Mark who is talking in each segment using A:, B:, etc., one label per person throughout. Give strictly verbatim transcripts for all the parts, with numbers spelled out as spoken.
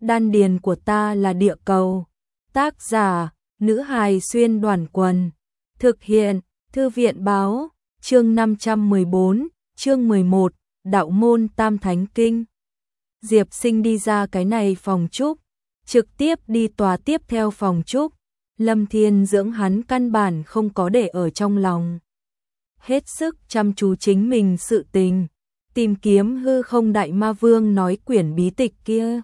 A: Đan điền của ta là địa cầu. Tác giả, nữ hài xuyên đoàn quần. Thực hiện, Thư viện báo, chương năm trăm mười bốn, chương mười một, đạo môn Tam Thánh Kinh. Diệp Sinh đi ra cái này phòng trúc, trực tiếp đi tòa tiếp theo phòng trúc. Lâm Thiên Dưỡng hắn căn bản không có để ở trong lòng. Hết sức chăm chú chính mình sự tình, tìm kiếm hư không đại ma vương nói quyển bí tịch kia.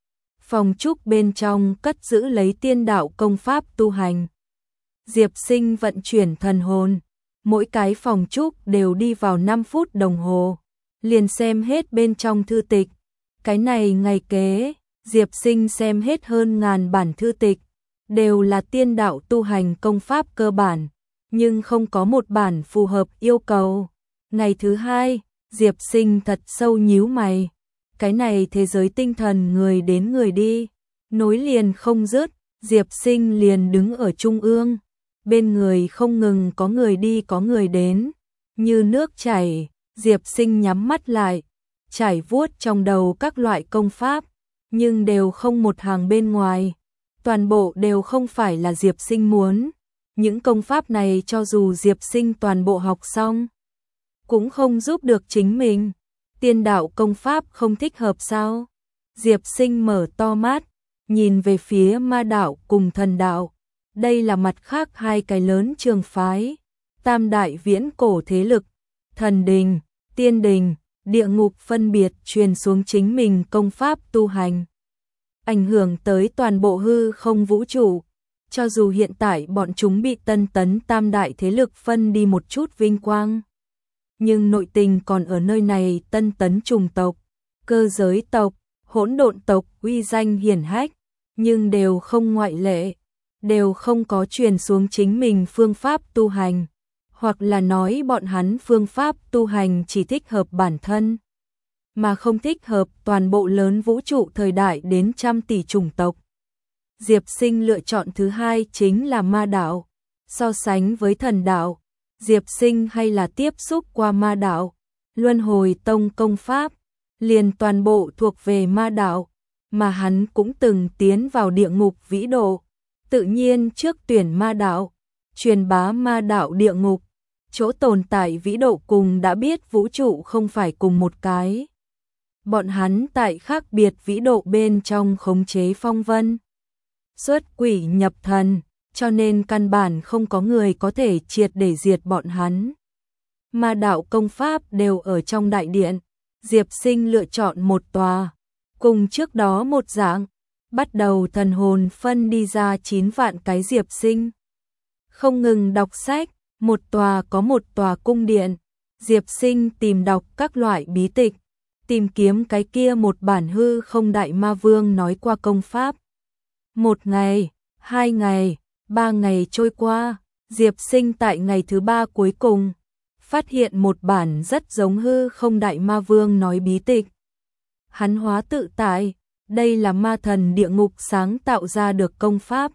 A: Phòng trúc bên trong cất giữ lấy tiên đạo công pháp tu hành. Diệp Sinh vận chuyển thần hồn, mỗi cái phòng trúc đều đi vào năm phút đồng hồ, liền xem hết bên trong thư tịch. Cái này ngày kế, Diệp Sinh xem hết hơn ngàn bản thư tịch, đều là tiên đạo tu hành công pháp cơ bản, nhưng không có một bản phù hợp yêu cầu. Ngày thứ hai, Diệp Sinh thật sâu nhíu mày. Cái này thế giới tinh thần người đến người đi, nối liền không dứt, Diệp Sinh liền đứng ở trung ương. Bên người không ngừng có người đi có người đến, như nước chảy. Diệp Sinh nhắm mắt lại, trải vuốt trong đầu các loại công pháp, nhưng đều không một hàng bên ngoài. Toàn bộ đều không phải là Diệp Sinh muốn. Những công pháp này cho dù Diệp Sinh toàn bộ học xong, cũng không giúp được chính mình. Tiên đạo công pháp không thích hợp sao? Diệp Sinh mở to mắt, nhìn về phía ma đạo cùng thần đạo. Đây là mặt khác hai cái lớn trường phái. Tam đại viễn cổ thế lực, thần đình, tiên đình, địa ngục phân biệt truyền xuống chính mình công pháp tu hành, ảnh hưởng tới toàn bộ hư không vũ trụ. Cho dù hiện tại bọn chúng bị tân tấn tam đại thế lực phân đi một chút vinh quang, nhưng nội tình còn ở nơi này. Tân tấn trùng tộc, cơ giới tộc, hỗn độn tộc uy danh hiển hách, nhưng đều không ngoại lệ, đều không có truyền xuống chính mình phương pháp tu hành, hoặc là nói bọn hắn phương pháp tu hành chỉ thích hợp bản thân, mà không thích hợp toàn bộ lớn vũ trụ thời đại đến trăm tỷ chủng tộc. Diệp Sinh lựa chọn thứ hai chính là ma đạo. So sánh với thần đạo, Diệp Sinh hay là tiếp xúc qua ma đạo. Luân hồi tông công pháp liền toàn bộ thuộc về ma đạo, mà hắn cũng từng tiến vào địa ngục vĩ độ, tự nhiên trước tuyển ma đạo, truyền bá ma đạo địa ngục. Chỗ tồn tại vĩ độ cùng đã biết vũ trụ không phải cùng một cái. Bọn hắn tại khác biệt vĩ độ bên trong khống chế phong vân, xuất quỷ nhập thần, cho nên căn bản không có người có thể triệt để diệt bọn hắn. Ma đạo công pháp đều ở trong đại điện. Diệp Sinh lựa chọn một tòa, cùng trước đó một dạng, bắt đầu thần hồn phân đi ra chín vạn cái Diệp Sinh. Không ngừng đọc sách, một tòa có một tòa cung điện, Diệp Sinh tìm đọc các loại bí tịch, tìm kiếm cái kia một bản hư không đại ma vương nói qua công pháp. Một ngày, hai ngày, ba ngày trôi qua, Diệp Sinh tại ngày thứ ba cuối cùng phát hiện một bản rất giống hư không đại ma vương nói bí tịch. Hắn hóa tự tại, đây là ma thần địa ngục sáng tạo ra được công pháp.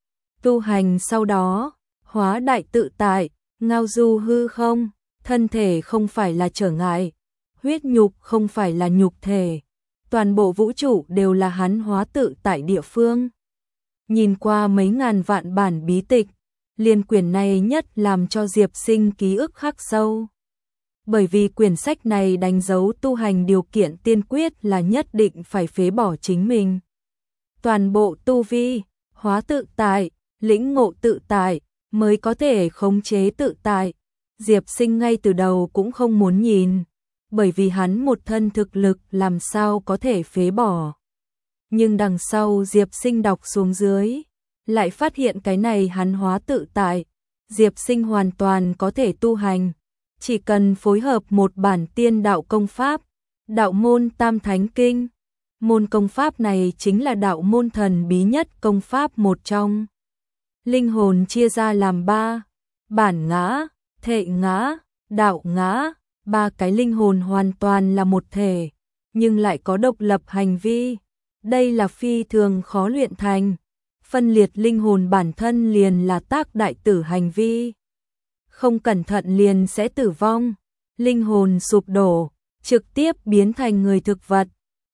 A: Tu hành sau đó, hóa đại tự tại, ngao du hư không, thân thể không phải là trở ngại, huyết nhục không phải là nhục thể, toàn bộ vũ trụ đều là hắn hóa tự tại địa phương. Nhìn qua mấy ngàn vạn bản bí tịch, liên quyển này nhất làm cho Diệp Sinh ký ức khắc sâu. Bởi vì quyển sách này đánh dấu tu hành điều kiện tiên quyết là nhất định phải phế bỏ chính mình. Toàn bộ tu vi, hóa tự tại, lĩnh ngộ tự tại, mới có thể khống chế tự tại. Diệp Sinh ngay từ đầu cũng không muốn nhìn, bởi vì hắn một thân thực lực làm sao có thể phế bỏ. Nhưng đằng sau Diệp Sinh đọc xuống dưới, lại phát hiện cái này hắn hóa tự tại, Diệp Sinh hoàn toàn có thể tu hành, chỉ cần phối hợp một bản tiên đạo công pháp, đạo môn Tam Thánh Kinh. Môn công pháp này chính là đạo môn thần bí nhất công pháp một trong. Linh hồn chia ra làm ba, bản ngã, thệ ngã, đạo ngã, ba cái linh hồn hoàn toàn là một thể, nhưng lại có độc lập hành vi. Đây là phi thường khó luyện thành. Phân liệt linh hồn bản thân liền là tác đại tử hành vi. Không cẩn thận liền sẽ tử vong. Linh hồn sụp đổ, trực tiếp biến thành người thực vật.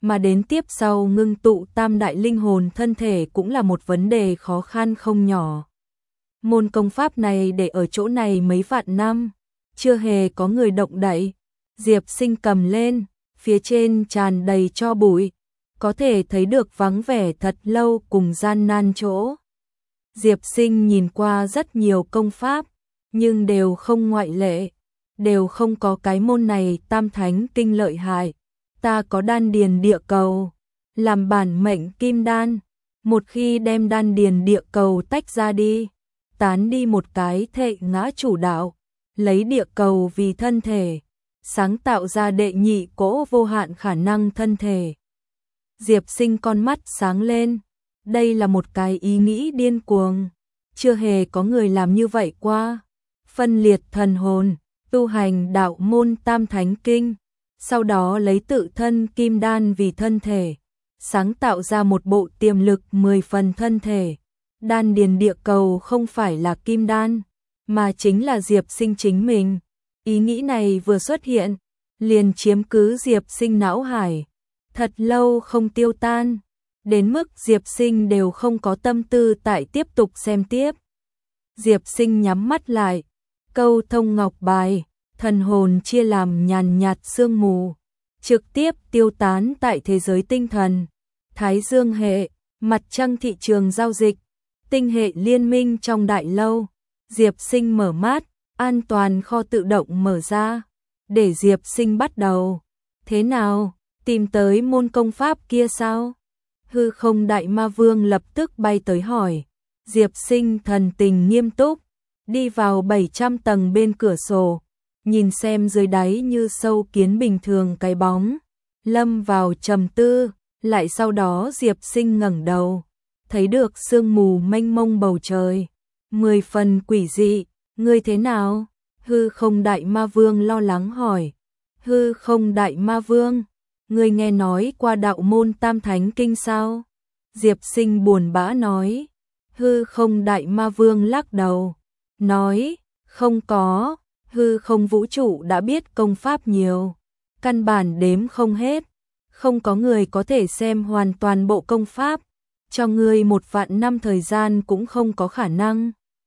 A: mà đến tiếp sau ngưng tụ tam đại linh hồn thân thể cũng là một vấn đề khó khăn không nhỏ. Môn công pháp này để ở chỗ này mấy vạn năm, chưa hề có người động đậy. Diệp Sinh cầm lên, phía trên tràn đầy tro bụi, có thể thấy được vắng vẻ thật lâu cùng gian nan chỗ. Diệp Sinh nhìn qua rất nhiều công pháp, nhưng đều không ngoại lệ, đều không có cái môn này tam thánh kinh lợi hại. Ta có đan điền địa cầu, làm bản mệnh kim đan, một khi đem đan điền địa cầu tách ra đi, tán đi một cái thể ngã chủ đạo, lấy địa cầu vì thân thể, sáng tạo ra đệ nhị cỗ vô hạn khả năng thân thể. Diệp Sinh con mắt sáng lên, đây là một cái ý nghĩ điên cuồng, chưa hề có người làm như vậy qua. Phân liệt thần hồn, tu hành đạo môn tam thánh kinh, sau đó lấy tự thân kim đan vì thân thể, sáng tạo ra một bộ tiềm lực mười phần thân thể. Đan điền địa cầu không phải là kim đan, mà chính là Diệp Sinh chính mình. Ý nghĩ này vừa xuất hiện, liền chiếm cứ Diệp Sinh não hải, thật lâu không tiêu tan, đến mức Diệp Sinh đều không có tâm tư tại tiếp tục xem tiếp. Diệp Sinh nhắm mắt lại, câu thông ngọc bài, thần hồn chia làm nhàn nhạt sương mù, trực tiếp tiêu tán tại thế giới tinh thần. Thái Dương hệ, mặt trăng thị trường giao dịch, tinh hệ liên minh trong đại lâu. Diệp Sinh mở mắt, an toàn kho tự động mở ra, để Diệp Sinh bắt đầu. Thế nào, tìm tới môn công pháp kia sao? Hư Không Đại Ma Vương lập tức bay tới hỏi. Diệp Sinh thần tình nghiêm túc, đi vào bảy trăm tầng bên cửa sổ, nhìn xem dưới đáy như sâu kiến bình thường cái bóng, lâm vào trầm tư. Lại sau đó Diệp Sinh ngẩng đầu, thấy được sương mù mênh mông bầu trời, mười phần quỷ dị. Ngươi thế nào? Hư Không Đại Ma Vương lo lắng hỏi. Hư Không Đại Ma Vương, ngươi nghe nói qua đạo môn tam thánh kinh sao? Diệp Sinh buồn bã nói. Hư Không Đại Ma Vương lắc đầu, nói, không có. Hư không vũ trụ đã biết công pháp nhiều, căn bản đếm không hết, không có người có thể xem hoàn toàn bộ công pháp, cho ngươi một vạn năm thời gian cũng không có khả năng.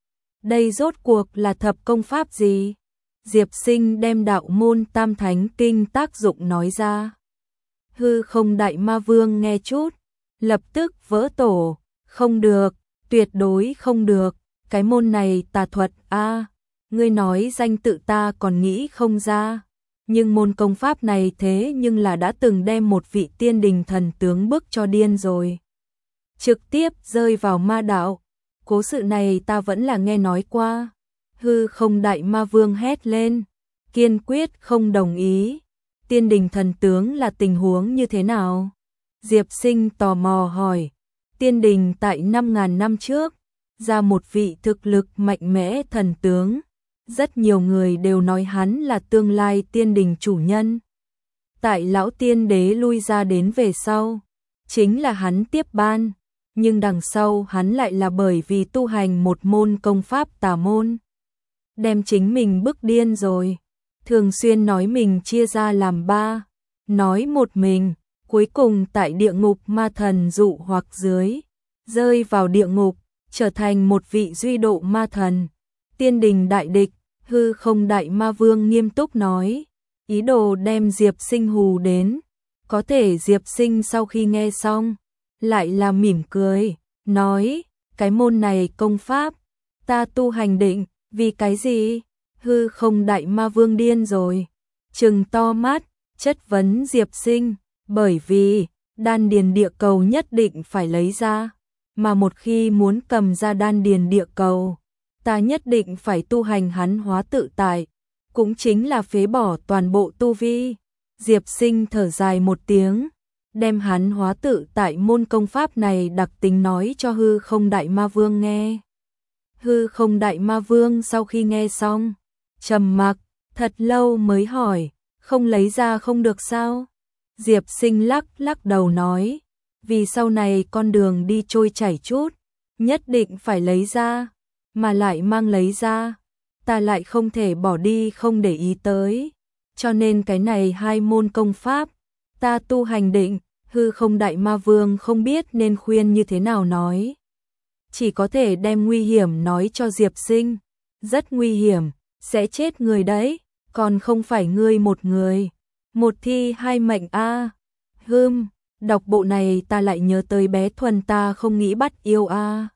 A: Đây rốt cuộc là thập công pháp gì? Diệp Sinh đem đạo môn tam thánh kinh tác dụng nói ra. Hư Không Đại Ma Vương nghe chút, lập tức vỡ tổ, không được, tuyệt đối không được, cái môn này tà thuật a, ngươi nói danh tự ta còn nghĩ không ra, nhưng môn công pháp này thế nhưng là đã từng đem một vị tiên đình thần tướng bức cho điên rồi, trực tiếp rơi vào ma đạo. Cố sự này ta vẫn là nghe nói qua. Hư Không Đại Ma Vương hét lên, kiên quyết không đồng ý. Tiên đình thần tướng là tình huống như thế nào? Diệp Sinh tò mò hỏi. Tiên đình tại năm ngàn năm trước, ra một vị thực lực mạnh mẽ thần tướng. Rất nhiều người đều nói hắn là tương lai tiên đình chủ nhân. Tại lão tiên đế lui ra đến về sau, chính là hắn tiếp ban. Nhưng đằng sau hắn lại là bởi vì tu hành một môn công pháp tà môn, đem chính mình bức điên rồi. Thường xuyên nói mình chia ra làm ba, nói một mình, cuối cùng tại địa ngục ma thần dụ hoặc dưới, rơi vào địa ngục, trở thành một vị duy độ ma thần. Tiên đình đại địch, Hư Không Đại Ma Vương nghiêm túc nói, ý đồ đem Diệp Sinh hù đến. Có thể Diệp Sinh sau khi nghe xong, lại là mỉm cười, nói, cái môn này công pháp, ta tu hành định, vì cái gì? Hư Không Đại Ma Vương điên rồi, trừng to mắt, chất vấn Diệp Sinh, bởi vì, đan điền địa cầu nhất định phải lấy ra, mà một khi muốn cầm ra đan điền địa cầu, ta nhất định phải tu hành hắn hóa tự tại, cũng chính là phế bỏ toàn bộ tu vi. Diệp Sinh thở dài một tiếng, đem hắn hóa tự tại môn công pháp này đặc tính nói cho Hư Không Đại Ma Vương nghe. Hư Không Đại Ma Vương sau khi nghe xong, trầm mặc, thật lâu mới hỏi, không lấy ra không được sao? Diệp Sinh lắc lắc đầu nói, vì sau này con đường đi trôi chảy chút, nhất định phải lấy ra, mà lại mang lấy ra, ta lại không thể bỏ đi không để ý tới, cho nên cái này hai môn công pháp, ta tu hành định. Hư không đại ma vương không biết nên khuyên như thế nào nói. Chỉ có thể đem nguy hiểm nói cho Diệp Sinh. Rất nguy hiểm, sẽ chết người đấy, còn không phải ngươi một người. Một thi hai mệnh a. À. Hừm, đọc bộ này ta lại nhớ tới bé Thuần ta không nghĩ bắt yêu a. À.